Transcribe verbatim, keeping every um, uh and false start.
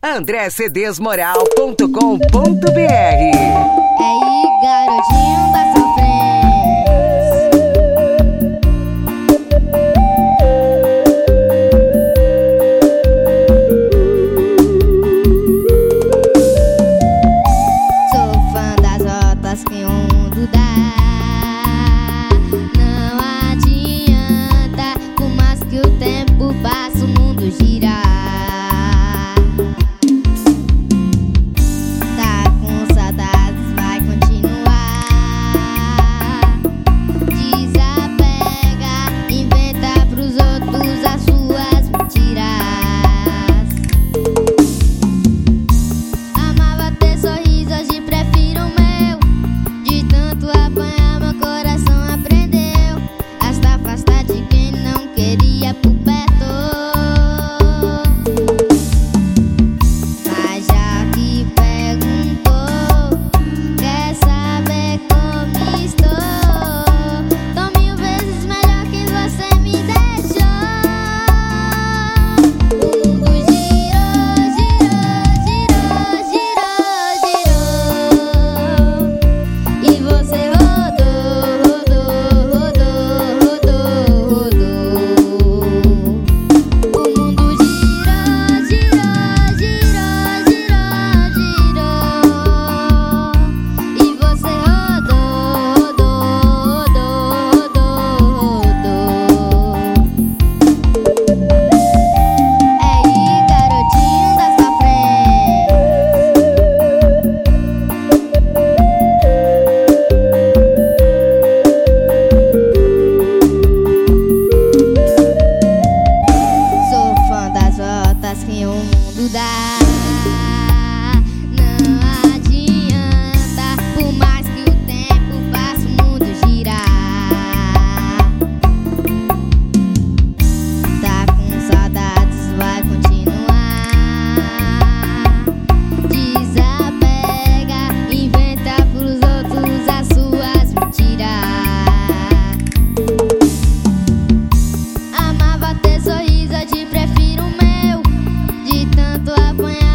andré c d s moral ponto com ponto b r. Aí, garotinho da Sou fã das rotas que o mundo dá. Não adianta, por mais que o tempo passe, o mundo gira. Tá com saudades, vai continuar. Desapega, inventa pros outros as suas mentiras. Amava ter sorriso, hoje prefiro o meu. De tanto apanhar, meu coração aprendeu a se afastar de quem não queria por perto. Mas já que perguntou, quer saber como estou? Tô mil vezes melhor que você me deixou. O mundo girou, girou, girou, girou, girou. E você rodou, rodou, rodou, rodou, rodou. O mundo girou, girou, girou, girou, girou. E você rodou, rodou, rodou, rodou, rodou. É aí, garotinho da sua frente. Sou fã das voltas que o mundo dá. Não adianta, por mais que o tempo passe, o mundo gira. Tá com saudades, vai continuar. Desapega, inventa pros outros as suas mentiras. Amava ter sorriso, hoje prefiro o meu. De tanto apanhar,